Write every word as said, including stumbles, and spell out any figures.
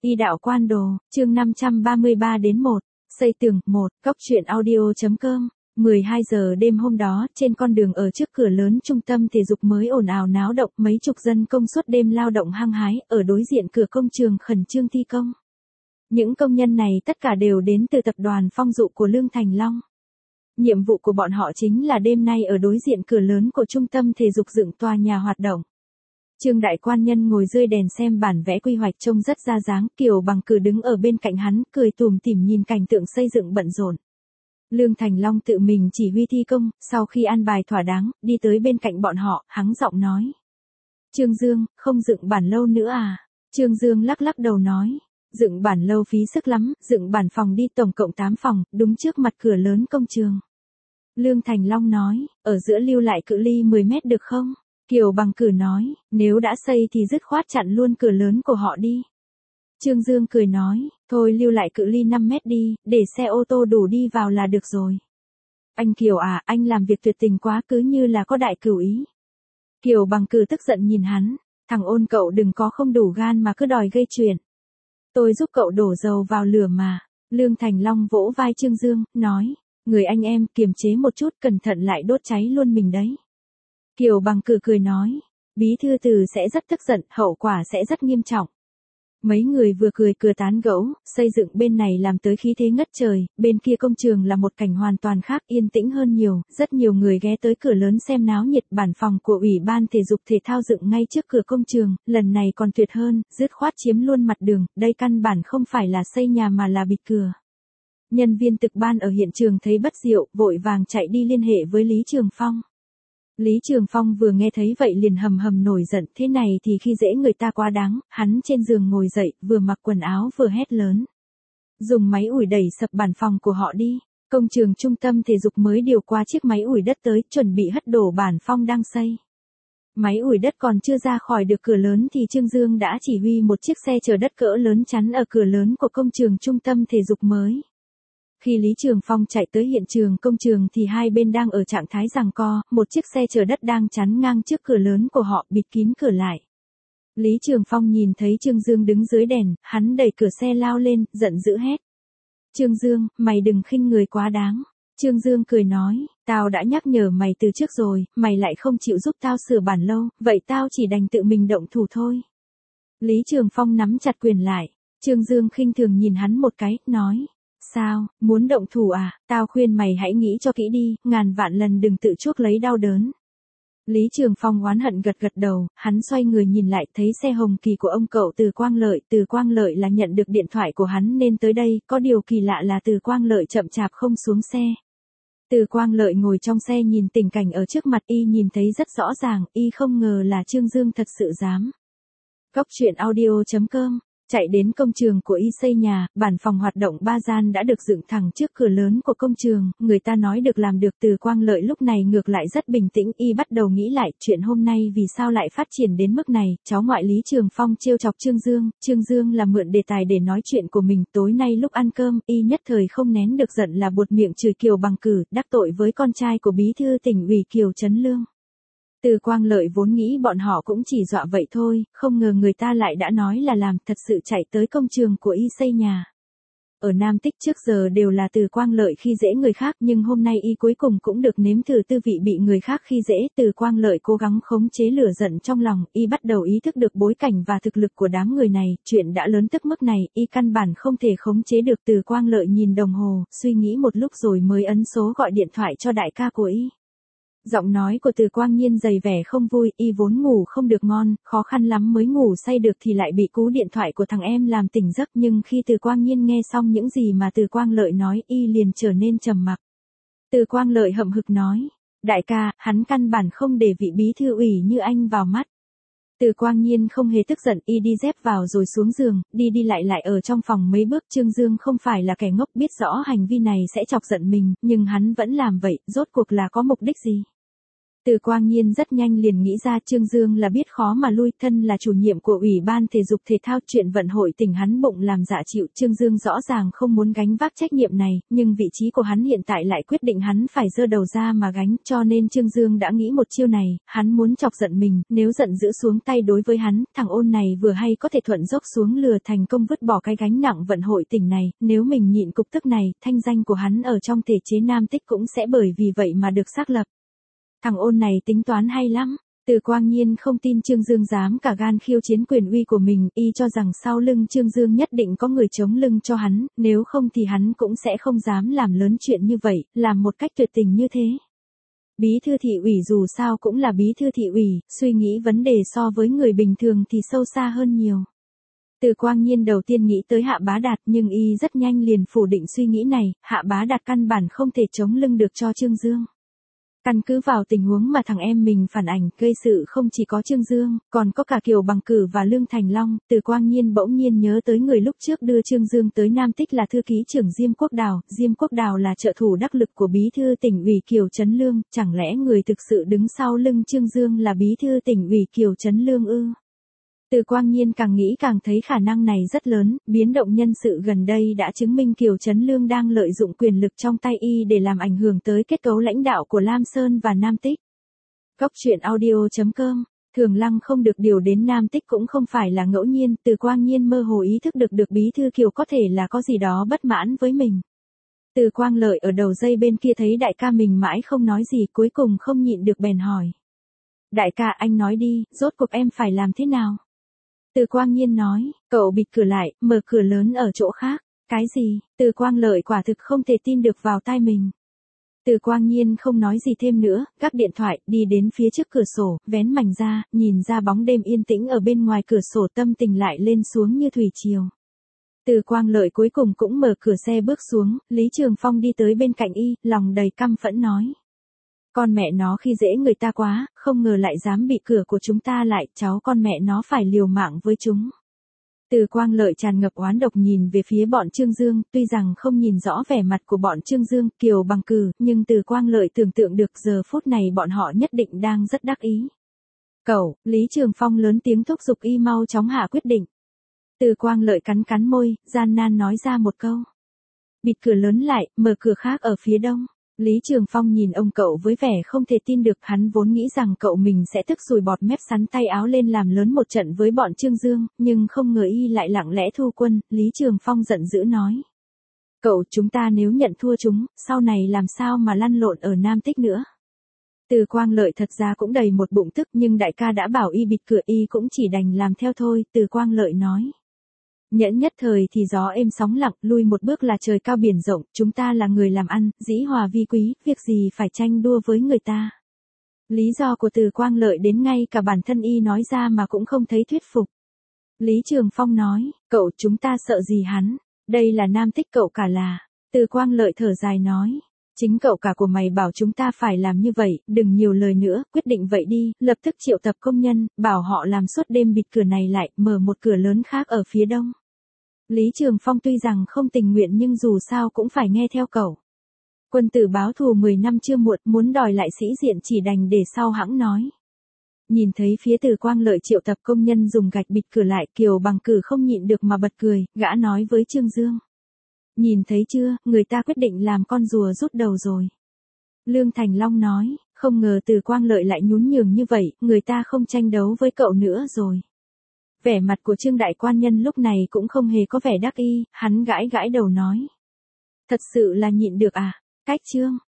Y đạo quan đồ, chương năm trăm ba mươi ba đến một, xây tường, một, cốc truyện audio.com. mười hai giờ đêm hôm đó, trên con đường ở trước cửa lớn trung tâm thể dục mới ồn ào náo động, mấy chục dân công suốt đêm lao động hăng hái, ở đối diện cửa công trường khẩn trương thi công. Những công nhân này tất cả đều đến từ tập đoàn Phong Dụ của Lương Thành Long. Nhiệm vụ của bọn họ chính là đêm nay ở đối diện cửa lớn của trung tâm thể dục dựng tòa nhà hoạt động. Trương đại quan nhân ngồi dưới đèn xem bản vẽ quy hoạch trông rất ra dáng, Kiều Bằng Cử đứng ở bên cạnh hắn, cười tủm tỉm nhìn cảnh tượng xây dựng bận rộn. Lương Thành Long tự mình chỉ huy thi công, sau khi an bài thỏa đáng, đi tới bên cạnh bọn họ, hắng giọng nói. Trương Dương, không dựng bản lâu nữa à? Trương Dương lắc lắc đầu nói. Dựng bản lâu phí sức lắm, dựng bản phòng đi tổng cộng tám phòng, đúng trước mặt cửa lớn công trường. Lương Thành Long nói, ở giữa lưu lại cự ly mười mét được không? Kiều Bằng Cử nói, nếu đã xây thì dứt khoát chặn luôn cửa lớn của họ đi. Trương Dương cười nói, thôi lưu lại cự ly năm mét đi, để xe ô tô đủ đi vào là được rồi. Anh Kiều à, anh làm việc tuyệt tình quá, cứ như là có đại cửu ý. Kiều Bằng Cử tức giận nhìn hắn, thằng ôn cậu đừng có không đủ gan mà cứ đòi gây chuyện. Tôi giúp cậu đổ dầu vào lửa mà. Lương Thành Long vỗ vai Trương Dương, nói, người anh em kiềm chế một chút, cẩn thận lại đốt cháy luôn mình đấy. Kiều Bằng Cử cười nói, bí thư từ sẽ rất tức giận, hậu quả sẽ rất nghiêm trọng. Mấy người vừa cười cười tán gẫu, xây dựng bên này làm tới khí thế ngất trời, bên kia công trường là một cảnh hoàn toàn khác, yên tĩnh hơn nhiều, rất nhiều người ghé tới cửa lớn xem náo nhiệt. Bản phòng của Ủy ban Thể dục Thể thao dựng ngay trước cửa công trường, lần này còn tuyệt hơn, dứt khoát chiếm luôn mặt đường, đây căn bản không phải là xây nhà mà là bịt cửa. Nhân viên trực ban ở hiện trường thấy bất diệu, vội vàng chạy đi liên hệ với Lý Trường Phong. Lý Trường Phong vừa nghe thấy vậy liền hầm hầm nổi giận, thế này thì khi dễ người ta quá đáng, hắn trên giường ngồi dậy, vừa mặc quần áo vừa hét lớn. Dùng máy ủi đẩy sập bản phòng của họ đi. Công trường trung tâm thể dục mới điều qua chiếc máy ủi đất tới, chuẩn bị hất đổ bản phong đang xây. Máy ủi đất còn chưa ra khỏi được cửa lớn thì Trương Dương đã chỉ huy một chiếc xe chở đất cỡ lớn chắn ở cửa lớn của công trường trung tâm thể dục mới. Khi Lý Trường Phong chạy tới hiện trường công trường thì hai bên đang ở trạng thái giằng co, một chiếc xe chở đất đang chắn ngang trước cửa lớn của họ, bịt kín cửa lại. Lý Trường Phong nhìn thấy Trương Dương đứng dưới đèn, hắn đẩy cửa xe lao lên, giận dữ hét. Trương Dương, mày đừng khinh người quá đáng. Trương Dương cười nói, tao đã nhắc nhở mày từ trước rồi, mày lại không chịu giúp tao sửa bản lâu, vậy tao chỉ đành tự mình động thủ thôi. Lý Trường Phong nắm chặt quyền lại, Trương Dương khinh thường nhìn hắn một cái, nói. Sao, muốn động thủ à, tao khuyên mày hãy nghĩ cho kỹ đi, ngàn vạn lần đừng tự chuốc lấy đau đớn. Lý Trường Phong oán hận gật gật đầu, hắn xoay người nhìn lại thấy xe hồng kỳ của ông cậu Từ Quang Lợi. Từ Quang Lợi là nhận được điện thoại của hắn nên tới đây, có điều kỳ lạ là Từ Quang Lợi chậm chạp không xuống xe. Từ Quang Lợi ngồi trong xe nhìn tình cảnh ở trước mặt y nhìn thấy rất rõ ràng, y không ngờ là Trương Dương thật sự dám. Cốc truyện audio.com. Chạy đến công trường của y xây nhà, bản phòng hoạt động ba gian đã được dựng thẳng trước cửa lớn của công trường, người ta nói được làm được. Từ Quang Lợi lúc này ngược lại rất bình tĩnh, y bắt đầu nghĩ lại, chuyện hôm nay vì sao lại phát triển đến mức này. Cháu ngoại Lý Trường Phong trêu chọc Trương Dương, Trương Dương là mượn đề tài để nói chuyện của mình. Tối nay lúc ăn cơm, y nhất thời không nén được giận là buột miệng chửi Kiều Bằng Cử, đắc tội với con trai của bí thư tỉnh ủy Kiều Trấn Lương. Từ Quang Lợi vốn nghĩ bọn họ cũng chỉ dọa vậy thôi, không ngờ người ta lại đã nói là làm, thật sự chạy tới công trường của y xây nhà. Ở Nam Tích trước giờ đều là Từ Quang Lợi khi dễ người khác, nhưng hôm nay y cuối cùng cũng được nếm thử tư vị bị người khác khi dễ. Từ Quang Lợi cố gắng khống chế lửa giận trong lòng, y bắt đầu ý thức được bối cảnh và thực lực của đám người này, chuyện đã lớn tức mức này, y căn bản không thể khống chế được. Từ Quang Lợi nhìn đồng hồ, suy nghĩ một lúc rồi mới ấn số gọi điện thoại cho đại ca của y. Giọng nói của Từ Quang Nhiên dày vẻ không vui, y vốn ngủ không được ngon, khó khăn lắm mới ngủ say được thì lại bị cú điện thoại của thằng em làm tỉnh giấc, nhưng khi Từ Quang Nhiên nghe xong những gì mà Từ Quang Lợi nói, y liền trở nên trầm mặc. Từ Quang Lợi hậm hực nói, đại ca, hắn căn bản không để vị bí thư ủy như anh vào mắt. Từ Quang Nhiên không hề tức giận, y đi dép vào rồi xuống giường, đi đi lại lại ở trong phòng mấy bước. Trương Dương không phải là kẻ ngốc, biết rõ hành vi này sẽ chọc giận mình, nhưng hắn vẫn làm vậy, rốt cuộc là có mục đích gì? Từ Quang Nhiên rất nhanh liền nghĩ ra Trương Dương là biết khó mà lui, thân là chủ nhiệm của Ủy ban Thể dục Thể thao, chuyện vận hội tỉnh hắn bụng làm dạ chịu. Trương Dương rõ ràng không muốn gánh vác trách nhiệm này, nhưng vị trí của hắn hiện tại lại quyết định hắn phải giơ đầu ra mà gánh, cho nên Trương Dương đã nghĩ một chiêu này, hắn muốn chọc giận mình, nếu giận dữ xuống tay đối với hắn, thằng ôn này vừa hay có thể thuận dốc xuống lừa thành công vứt bỏ cái gánh nặng vận hội tỉnh này, nếu mình nhịn cục tức này, thanh danh của hắn ở trong thể chế Nam Tích cũng sẽ bởi vì vậy mà được xác lập. Thằng ôn này tính toán hay lắm. Từ Quang Nhiên không tin Trương Dương dám cả gan khiêu chiến quyền uy của mình, y cho rằng sau lưng Trương Dương nhất định có người chống lưng cho hắn, nếu không thì hắn cũng sẽ không dám làm lớn chuyện như vậy, làm một cách tuyệt tình như thế. Bí thư thị ủy dù sao cũng là bí thư thị ủy, suy nghĩ vấn đề so với người bình thường thì sâu xa hơn nhiều. Từ Quang Nhiên đầu tiên nghĩ tới Hạ Bá Đạt, nhưng y rất nhanh liền phủ định suy nghĩ này, Hạ Bá Đạt căn bản không thể chống lưng được cho Trương Dương. Căn cứ vào tình huống mà thằng em mình phản ảnh, gây sự không chỉ có Trương Dương, còn có cả Kiều Bằng Cử và Lương Thành Long. Từ Quang Nhiên bỗng nhiên nhớ tới người lúc trước đưa Trương Dương tới Nam Tích là thư ký trưởng Diêm Quốc Đào. Diêm Quốc Đào là trợ thủ đắc lực của bí thư tỉnh ủy Kiều Trấn Lương, chẳng lẽ người thực sự đứng sau lưng Trương Dương là bí thư tỉnh ủy Kiều Trấn Lương ư? Từ Quang Nhiên càng nghĩ càng thấy khả năng này rất lớn, biến động nhân sự gần đây đã chứng minh Kiều Trấn Lương đang lợi dụng quyền lực trong tay y để làm ảnh hưởng tới kết cấu lãnh đạo của Lam Sơn và Nam Tích. Góc truyện audio chấm com, Thường Lăng không được điều đến Nam Tích cũng không phải là ngẫu nhiên, Từ Quang Nhiên mơ hồ ý thức được được bí thư Kiều có thể là có gì đó bất mãn với mình. Từ Quang Lợi ở đầu dây bên kia thấy đại ca mình mãi không nói gì, cuối cùng không nhịn được bèn hỏi. Đại ca, anh nói đi, rốt cuộc em phải làm thế nào? Từ Quang Nhiên nói, cậu bịt cửa lại, mở cửa lớn ở chỗ khác. Cái gì? Từ Quang Lợi quả thực không thể tin được vào tai mình. Từ Quang Nhiên không nói gì thêm nữa, gác điện thoại, đi đến phía trước cửa sổ, vén mảnh ra, nhìn ra bóng đêm yên tĩnh ở bên ngoài cửa sổ, tâm tình lại lên xuống như thủy triều. Từ Quang Lợi cuối cùng cũng mở cửa xe bước xuống, Lý Trường Phong đi tới bên cạnh y, lòng đầy căm phẫn nói. Con mẹ nó khi dễ người ta quá, không ngờ lại dám bị cửa của chúng ta lại, cháu con mẹ nó phải liều mạng với chúng. Từ Quang Lợi tràn ngập oán độc nhìn về phía bọn Trương Dương, tuy rằng không nhìn rõ vẻ mặt của bọn Trương Dương, Kiều Bằng Cử, nhưng Từ Quang Lợi tưởng tượng được giờ phút này bọn họ nhất định đang rất đắc ý. Cậu, Lý Trường Phong lớn tiếng thúc giục y mau chóng hạ quyết định. Từ Quang Lợi cắn cắn môi, gian nan nói ra một câu. Bịt cửa lớn lại, mở cửa khác ở phía đông. Lý Trường Phong nhìn ông cậu với vẻ không thể tin được, hắn vốn nghĩ rằng cậu mình sẽ tức sùi bọt mép sắn tay áo lên làm lớn một trận với bọn Trương Dương, nhưng không ngờ y lại lặng lẽ thu quân. Lý Trường Phong giận dữ nói. Cậu, chúng ta nếu nhận thua chúng, sau này làm sao mà lăn lộn ở Nam Tích nữa? Từ Quang Lợi thật ra cũng đầy một bụng tức, nhưng đại ca đã bảo y bịt cửa, y cũng chỉ đành làm theo thôi. Từ Quang Lợi nói. Nhẫn nhất thời thì gió êm sóng lặng, lui một bước là trời cao biển rộng, chúng ta là người làm ăn, dĩ hòa vi quý, việc gì phải tranh đua với người ta. Lý do của Từ Quang Lợi đến ngay cả bản thân y nói ra mà cũng không thấy thuyết phục. Lý Trường Phong nói, cậu, chúng ta sợ gì hắn, đây là Nam Tích cậu cả là. Từ Quang Lợi thở dài nói. Chính cậu cả của mày bảo chúng ta phải làm như vậy, đừng nhiều lời nữa, quyết định vậy đi, lập tức triệu tập công nhân, bảo họ làm suốt đêm bịt cửa này lại, mở một cửa lớn khác ở phía đông. Lý Trường Phong tuy rằng không tình nguyện nhưng dù sao cũng phải nghe theo cậu. Quân tử báo thù mười năm chưa muộn, muốn đòi lại sĩ diện chỉ đành để sau hãng nói. Nhìn thấy phía Từ Quang Lợi triệu tập công nhân dùng gạch bịt cửa lại, Kiều Bằng Cử không nhịn được mà bật cười, gã nói với Trương Dương. Nhìn thấy chưa, người ta quyết định làm con rùa rút đầu rồi. Lương Thành Long nói, không ngờ Từ Quang Lợi lại nhún nhường như vậy, người ta không tranh đấu với cậu nữa rồi. Vẻ mặt của Trương Đại Quan Nhân lúc này cũng không hề có vẻ đắc ý, hắn gãi gãi đầu nói. Thật sự là nhịn được à, cách Trương,